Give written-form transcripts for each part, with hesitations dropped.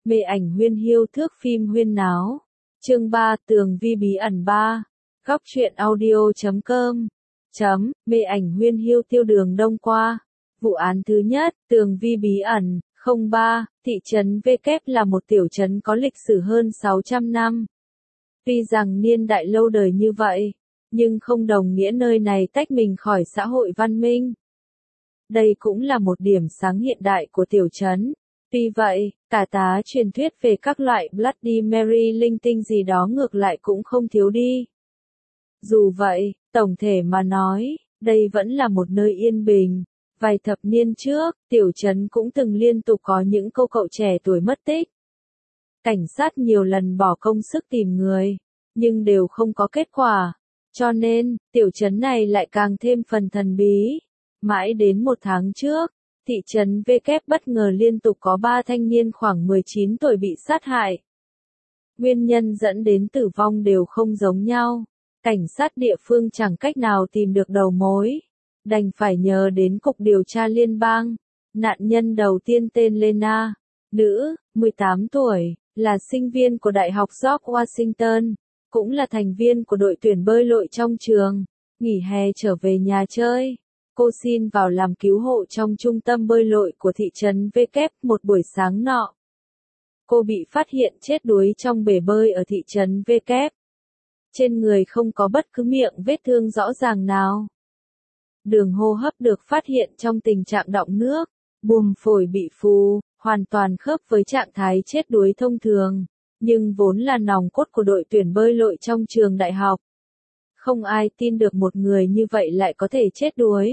Mê ảnh huyên hiu thước phim huyên náo. Chương 3 Tường vi bí ẩn 3. Góc truyện audio.com. Mê ảnh huyên hiu tiêu đường đông qua. Vụ án thứ nhất, Tường vi bí ẩn, 03, thị trấn V kép là một tiểu trấn có lịch sử hơn 600 năm. Tuy rằng niên đại lâu đời như vậy, nhưng không đồng nghĩa nơi này tách mình khỏi xã hội văn minh. Đây cũng là một điểm sáng hiện đại của tiểu trấn. Tuy vậy, cả tá truyền thuyết về các loại Bloody Mary linh tinh gì đó ngược lại cũng không thiếu đi. Dù vậy, tổng thể mà nói, đây vẫn là một nơi yên bình. Vài thập niên trước, tiểu trấn cũng từng liên tục có những cô cậu trẻ tuổi mất tích. Cảnh sát nhiều lần bỏ công sức tìm người, nhưng đều không có kết quả. Cho nên, tiểu trấn này lại càng thêm phần thần bí. Mãi đến một tháng trước, thị trấn V kép bất ngờ liên tục có 3 thanh niên khoảng 19 tuổi bị sát hại. Nguyên nhân dẫn đến tử vong đều không giống nhau. Cảnh sát địa phương chẳng cách nào tìm được đầu mối, đành phải nhờ đến Cục Điều tra Liên bang. Nạn nhân đầu tiên tên Lena, nữ, 18 tuổi, là sinh viên của Đại học George Washington, cũng là thành viên của đội tuyển bơi lội trong trường. Nghỉ hè trở về nhà chơi, cô xin vào làm cứu hộ trong trung tâm bơi lội của thị trấn V kép một buổi sáng nọ. Cô bị phát hiện chết đuối trong bể bơi ở thị trấn V kép. Trên người không có bất cứ miệng vết thương rõ ràng nào. Đường hô hấp được phát hiện trong tình trạng đọng nước, buồng phổi bị phù, hoàn toàn khớp với trạng thái chết đuối thông thường, nhưng vốn là nòng cốt của đội tuyển bơi lội trong trường đại học. Không ai tin được một người như vậy lại có thể chết đuối.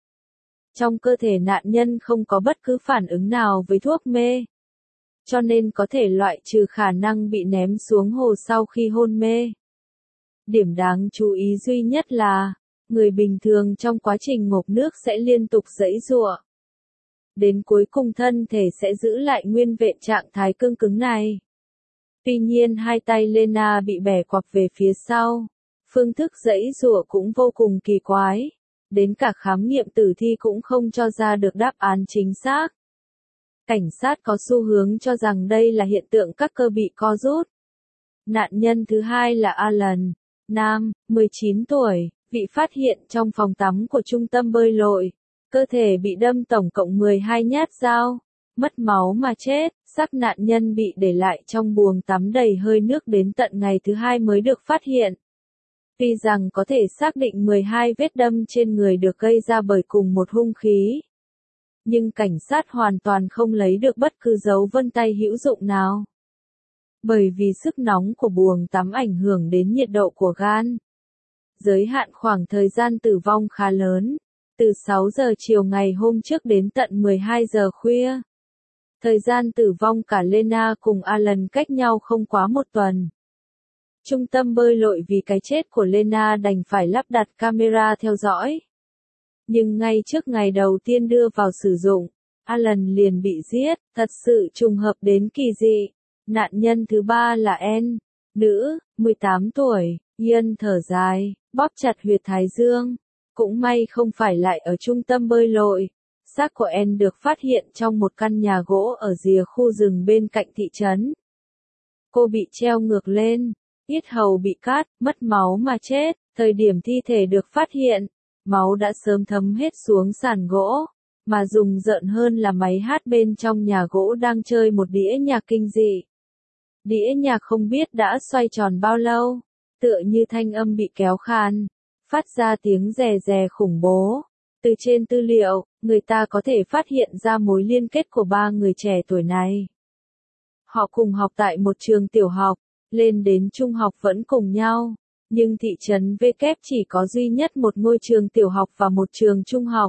Trong cơ thể nạn nhân không có bất cứ phản ứng nào với thuốc mê, cho nên có thể loại trừ khả năng bị ném xuống hồ sau khi hôn mê. Điểm đáng chú ý duy nhất là, người bình thường trong quá trình ngộp nước sẽ liên tục giãy giụa. Đến cuối cùng thân thể sẽ giữ lại nguyên vẹn trạng thái cương cứng này. Tuy nhiên hai tay Lena bị bẻ quặp về phía sau. Phương thức giãy giụa cũng vô cùng kỳ quái. Đến cả khám nghiệm tử thi cũng không cho ra được đáp án chính xác. Cảnh sát có xu hướng cho rằng đây là hiện tượng các cơ bị co rút. Nạn nhân thứ hai là Alan, nam, 19 tuổi, bị phát hiện trong phòng tắm của trung tâm bơi lội. Cơ thể bị đâm tổng cộng 12 nhát dao, mất máu mà chết. Xác nạn nhân bị để lại trong buồng tắm đầy hơi nước đến tận ngày thứ hai mới được phát hiện. Tuy rằng có thể xác định 12 vết đâm trên người được gây ra bởi cùng một hung khí, nhưng cảnh sát hoàn toàn không lấy được bất cứ dấu vân tay hữu dụng nào. Bởi vì sức nóng của buồng tắm ảnh hưởng đến nhiệt độ của gan. Giới hạn khoảng thời gian tử vong khá lớn, từ 6 giờ chiều ngày hôm trước đến tận 12 giờ khuya. Thời gian tử vong cả Lena cùng Alan cách nhau không quá một tuần. Trung tâm bơi lội vì cái chết của Lena đành phải lắp đặt camera theo dõi. Nhưng ngay trước ngày đầu tiên đưa vào sử dụng, Alan liền bị giết, thật sự trùng hợp đến kỳ dị. Nạn nhân thứ ba là Anne, nữ, 18 tuổi, Ian thở dài, bóp chặt huyệt thái dương. Cũng may không phải lại ở trung tâm bơi lội. Xác của Anne được phát hiện trong một căn nhà gỗ ở rìa khu rừng bên cạnh thị trấn. Cô bị treo ngược lên, yết hầu bị cắt, mất máu mà chết. Thời điểm thi thể được phát hiện, máu đã sớm thấm hết xuống sàn gỗ, mà rùng rợn hơn là máy hát bên trong nhà gỗ đang chơi một đĩa nhạc kinh dị. Đĩa nhạc không biết đã xoay tròn bao lâu, tựa như thanh âm bị kéo khan, phát ra tiếng rè rè khủng bố. Từ trên tư liệu, người ta có thể phát hiện ra mối liên kết của 3 người trẻ tuổi này. Họ cùng học tại một trường tiểu học, lên đến trung học vẫn cùng nhau, nhưng thị trấn V kép chỉ có duy nhất một ngôi trường tiểu học và một trường trung học.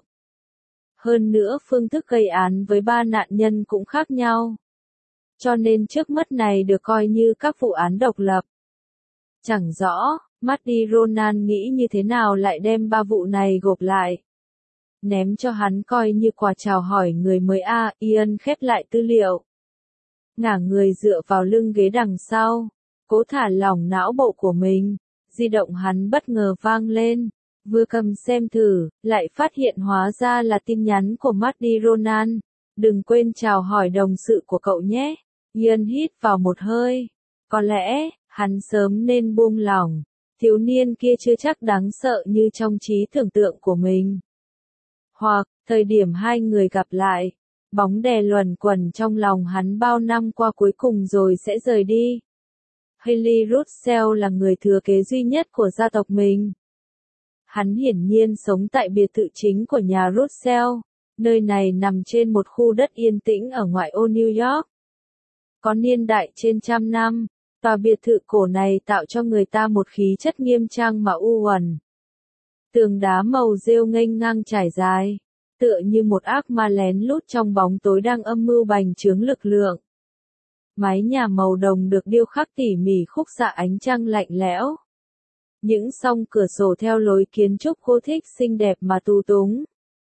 Hơn nữa phương thức gây án với 3 nạn nhân cũng khác nhau. Cho nên trước mắt này được coi như các vụ án độc lập. Chẳng rõ, Matty Ronan nghĩ như thế nào lại đem 3 vụ này gộp lại. Ném cho hắn coi như quà chào hỏi người mới Ian khép lại tư liệu. Ngả người dựa vào lưng ghế đằng sau, cố thả lỏng não bộ của mình. Di động hắn bất ngờ vang lên. Vừa cầm xem thử, lại phát hiện hóa ra là tin nhắn của Matty Ronan. Đừng quên chào hỏi đồng sự của cậu nhé. Ian hít vào một hơi. Có lẽ, hắn sớm nên buông lỏng. Thiếu niên kia chưa chắc đáng sợ như trong trí tưởng tượng của mình. Hoặc, thời điểm hai người gặp lại, bóng đè luẩn quẩn trong lòng hắn bao năm qua cuối cùng rồi sẽ rời đi. Hayley Russell là người thừa kế duy nhất của gia tộc mình. Hắn hiển nhiên sống tại biệt thự chính của nhà Russell, nơi này nằm trên một khu đất yên tĩnh ở ngoại ô New York. Có niên đại trên 100 năm, tòa biệt thự cổ này tạo cho người ta một khí chất nghiêm trang mà u uẩn. Tường đá màu rêu nghênh ngang trải dài, tựa như một ác ma lén lút trong bóng tối đang âm mưu bành trướng lực lượng. Mái nhà màu đồng được điêu khắc tỉ mỉ khúc xạ ánh trăng lạnh lẽo. Những song cửa sổ theo lối kiến trúc Gothic xinh đẹp mà tu túng.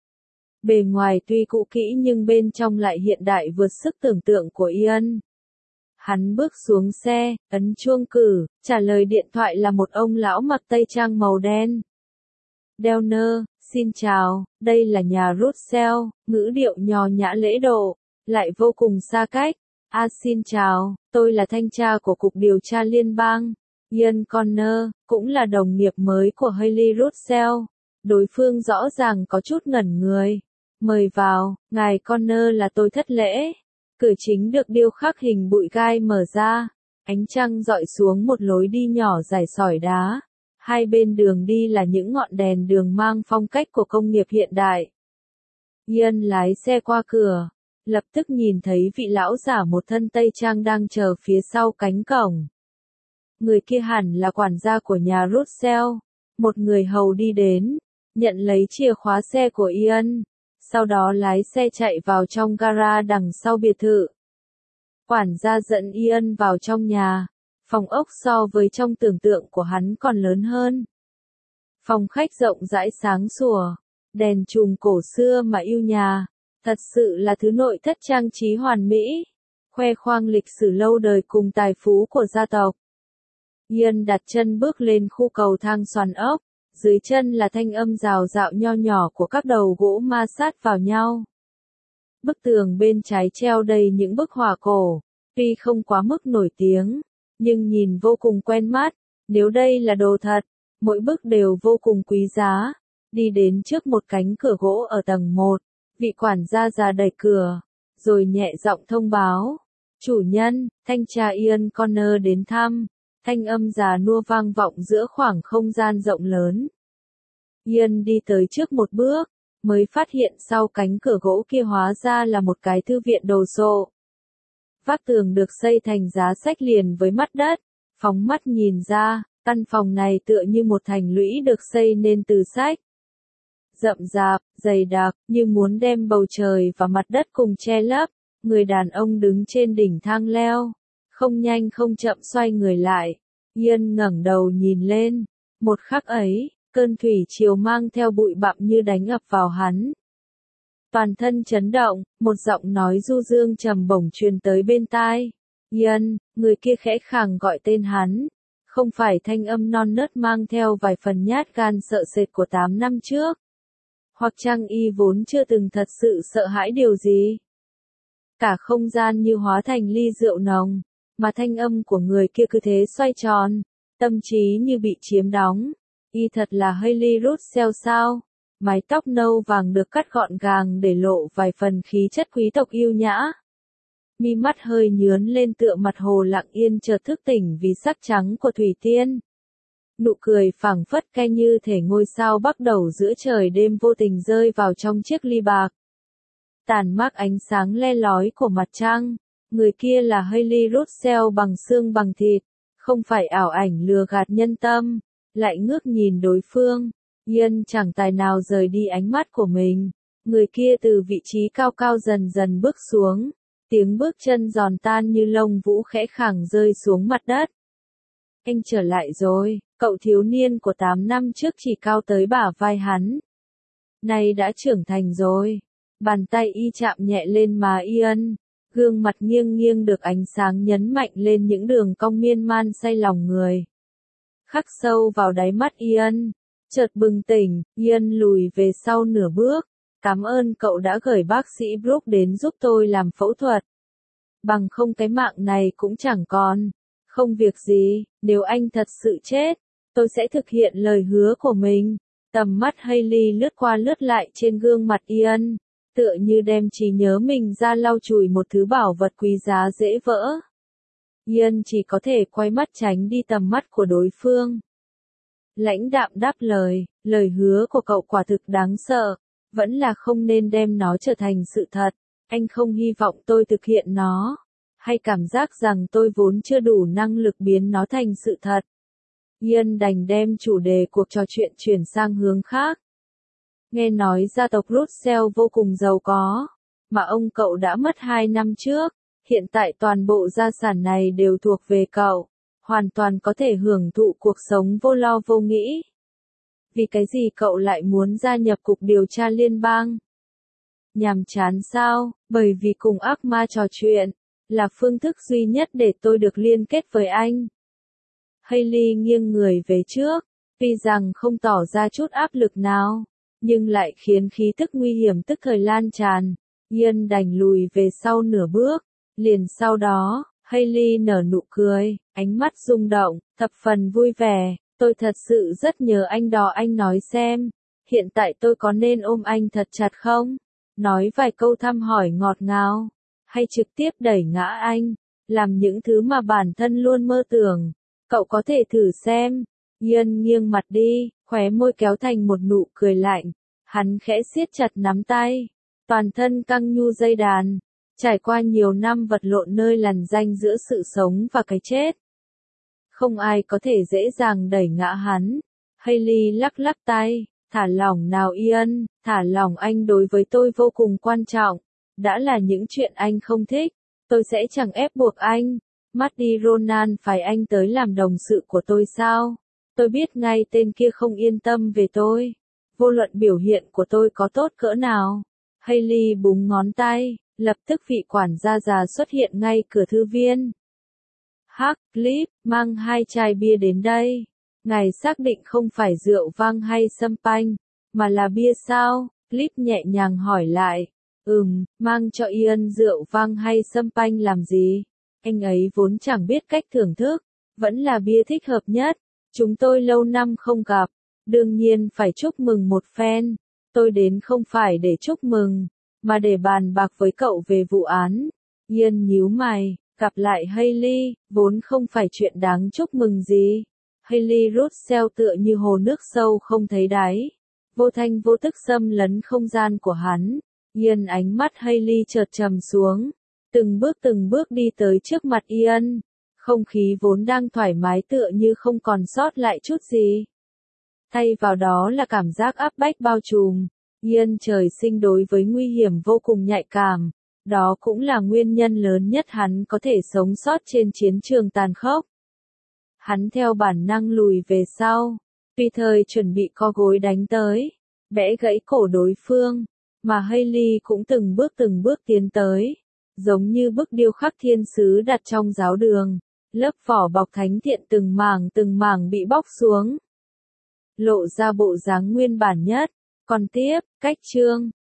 Bề ngoài tuy cũ kỹ nhưng bên trong lại hiện đại vượt sức tưởng tượng của Ian. Hắn bước xuống xe, ấn chuông cử, trả lời điện thoại là một ông lão mặc tây trang màu đen. Delner, xin chào, đây là nhà Russell, ngữ điệu nho nhã lễ độ, lại vô cùng xa cách. Xin chào, tôi là thanh tra của Cục Điều tra Liên bang. Ian Connor, cũng là đồng nghiệp mới của Hayley Russell. Đối phương rõ ràng có chút ngẩn người. Mời vào, ngài Connor, là tôi thất lễ. Cửa chính được điêu khắc hình bụi gai mở ra. Ánh trăng dọi xuống một lối đi nhỏ dài sỏi đá. Hai bên đường đi là những ngọn đèn đường mang phong cách của công nghiệp hiện đại. Ian lái xe qua cửa, lập tức nhìn thấy vị lão giả một thân tây trang đang chờ phía sau cánh cổng. Người kia hẳn là quản gia của nhà Russell. Một người hầu đi đến, nhận lấy chìa khóa xe của Ian, sau đó lái xe chạy vào trong gara đằng sau biệt thự. Quản gia dẫn Ian vào trong nhà. Phòng ốc so với trong tưởng tượng của hắn còn lớn hơn. Phòng khách rộng rãi sáng sủa, đèn chùm cổ xưa mà yêu nhà, thật sự là thứ nội thất trang trí hoàn mỹ, khoe khoang lịch sử lâu đời cùng tài phú của gia tộc. Ian đặt chân bước lên khu cầu thang xoắn ốc, dưới chân là thanh âm rào rạo nho nhỏ của các đầu gỗ ma sát vào nhau. Bức tường bên trái treo đầy những bức họa cổ, tuy không quá mức nổi tiếng, nhưng nhìn vô cùng quen mắt. Nếu đây là đồ thật, mỗi bức đều vô cùng quý giá. Đi đến trước một cánh cửa gỗ ở tầng 1, vị quản gia già đẩy cửa, rồi nhẹ giọng thông báo. Chủ nhân, thanh tra Ian Connor đến thăm. Thanh âm già nua vang vọng giữa khoảng không gian rộng lớn. Ian đi tới trước một bước, mới phát hiện sau cánh cửa gỗ kia hóa ra là một cái thư viện đồ sộ. Vách tường được xây thành giá sách liền với mặt đất, phóng mắt nhìn ra, căn phòng này tựa như một thành lũy được xây nên từ sách. Rậm rạp, dày đặc, như muốn đem bầu trời và mặt đất cùng che lấp. Người đàn ông đứng trên đỉnh thang leo, không nhanh không chậm xoay người lại. Ian ngẩng đầu nhìn lên, một khắc ấy, cơn thủy triều mang theo bụi bặm như đánh ập vào hắn. Toàn thân chấn động, một giọng nói du dương trầm bổng truyền tới bên tai. Ian, người kia khẽ khàng gọi tên hắn. Không phải thanh âm non nớt mang theo vài phần nhát gan sợ sệt của 8 năm trước. Hoặc chăng y vốn chưa từng thật sự sợ hãi điều gì. Cả không gian như hóa thành ly rượu nồng, mà thanh âm của người kia cứ thế xoay tròn, tâm trí như bị chiếm đóng. Y thật là Hayley Russell sao? Mái tóc nâu vàng được cắt gọn gàng để lộ vài phần khí chất quý tộc yêu nhã. Mi mắt hơi nhướn lên tựa mặt hồ lặng yên chợt thức tỉnh vì sắc trắng của thủy tiên. Nụ cười phảng phất ke như thể ngôi sao bắt đầu giữa trời đêm vô tình rơi vào trong chiếc ly bạc. Tàn mát ánh sáng le lói của mặt trăng. Người kia là Hayley Russell bằng xương bằng thịt, không phải ảo ảnh lừa gạt nhân tâm. Lại ngước nhìn đối phương, Ian chẳng tài nào rời đi ánh mắt của mình. Người kia từ vị trí cao cao dần dần bước xuống, tiếng bước chân giòn tan như lông vũ khẽ khàng rơi xuống mặt đất. Anh trở lại rồi, cậu thiếu niên của 8 năm trước chỉ cao tới bả vai hắn. Nay đã trưởng thành rồi. Bàn tay y chạm nhẹ lên má Ian, gương mặt nghiêng nghiêng được ánh sáng nhấn mạnh lên những đường cong miên man say lòng người. Khắc sâu vào đáy mắt Ian, chợt bừng tỉnh, Ian lùi về sau nửa bước. Cảm ơn cậu đã gửi bác sĩ Brooke đến giúp tôi làm phẫu thuật. bằng không cái mạng này cũng chẳng còn. Không việc gì, nếu anh thật sự chết, tôi sẽ thực hiện lời hứa của mình. Tầm mắt Hailey lướt qua lướt lại trên gương mặt Ian, tựa như đem trí nhớ mình ra lau chùi một thứ bảo vật quý giá dễ vỡ. Ian chỉ có thể quay mắt tránh đi tầm mắt của đối phương. Lãnh đạm đáp lời hứa của cậu quả thực đáng sợ, vẫn là không nên đem nó trở thành sự thật. Anh không hy vọng tôi thực hiện nó, hay cảm giác rằng tôi vốn chưa đủ năng lực biến nó thành sự thật. Ian đành đem chủ đề cuộc trò chuyện chuyển sang hướng khác. Nghe nói gia tộc Russell vô cùng giàu có, mà ông cậu đã mất 2 năm trước, hiện tại toàn bộ gia sản này đều thuộc về cậu, hoàn toàn có thể hưởng thụ cuộc sống vô lo vô nghĩ. Vì cái gì cậu lại muốn gia nhập cục điều tra liên bang? Nhàm chán sao? Bởi vì cùng ác ma trò chuyện là phương thức duy nhất để tôi được liên kết với anh. Hailey nghiêng người về trước, tuy rằng không tỏ ra chút áp lực nào, nhưng lại khiến khí tức nguy hiểm tức thời lan tràn. Ian đành lùi về sau nửa bước, liền sau đó, Hailey nở nụ cười, ánh mắt rung động, thập phần vui vẻ. Tôi thật sự rất nhớ anh đó, anh nói xem, hiện tại tôi có nên ôm anh thật chặt không? Nói vài câu thăm hỏi ngọt ngào, hay trực tiếp đẩy ngã anh, làm những thứ mà bản thân luôn mơ tưởng. Cậu có thể thử xem. Ian nghiêng mặt đi, khóe môi kéo thành một nụ cười lạnh. Hắn khẽ siết chặt nắm tay, toàn thân căng nhu dây đàn. Trải qua nhiều năm vật lộn nơi lằn ranh giữa sự sống và cái chết, không ai có thể dễ dàng đẩy ngã hắn. Hailey lắc lắc tay, thả lỏng nào Ian, thả lỏng, anh đối với tôi vô cùng quan trọng. Đã là những chuyện anh không thích, tôi sẽ chẳng ép buộc anh. Maddie Ronan phải anh tới làm đồng sự của tôi sao? Tôi biết ngay tên kia không yên tâm về tôi. Vô luận biểu hiện của tôi có tốt cỡ nào. Hailey búng ngón tay, lập tức vị quản gia già xuất hiện ngay cửa thư viên. Hắc, Cliff, mang 2 chai bia đến đây. Ngài xác định không phải rượu vang hay champagne, mà là bia sao? Cliff nhẹ nhàng hỏi lại. Mang cho Ian rượu vang hay champagne làm gì? Anh ấy vốn chẳng biết cách thưởng thức, vẫn là bia thích hợp nhất. Chúng tôi lâu năm không gặp, đương nhiên phải chúc mừng một phen. Tôi đến không phải để chúc mừng, mà để bàn bạc với cậu về vụ án. Ian nhíu mày, gặp lại Hailey, vốn không phải chuyện đáng chúc mừng gì. Hailey Russell tựa như hồ nước sâu không thấy đáy, vô thanh vô tức xâm lấn không gian của hắn. Ian, ánh mắt Hailey chợt trầm xuống, từng bước đi tới trước mặt Ian. Không khí vốn đang thoải mái tựa như không còn sót lại chút gì. Thay vào đó là cảm giác áp bách bao trùm. Ian trời sinh đối với nguy hiểm vô cùng nhạy cảm. Đó cũng là nguyên nhân lớn nhất hắn có thể sống sót trên chiến trường tàn khốc. Hắn theo bản năng lùi về sau, tùy thời chuẩn bị co gối đánh tới, bẽ gãy cổ đối phương, mà Hailey cũng từng bước tiến tới, giống như bức điêu khắc thiên sứ đặt trong giáo đường, lớp vỏ bọc thánh thiện từng mảng bị bóc xuống, lộ ra bộ dáng nguyên bản nhất. Còn tiếp, cách chương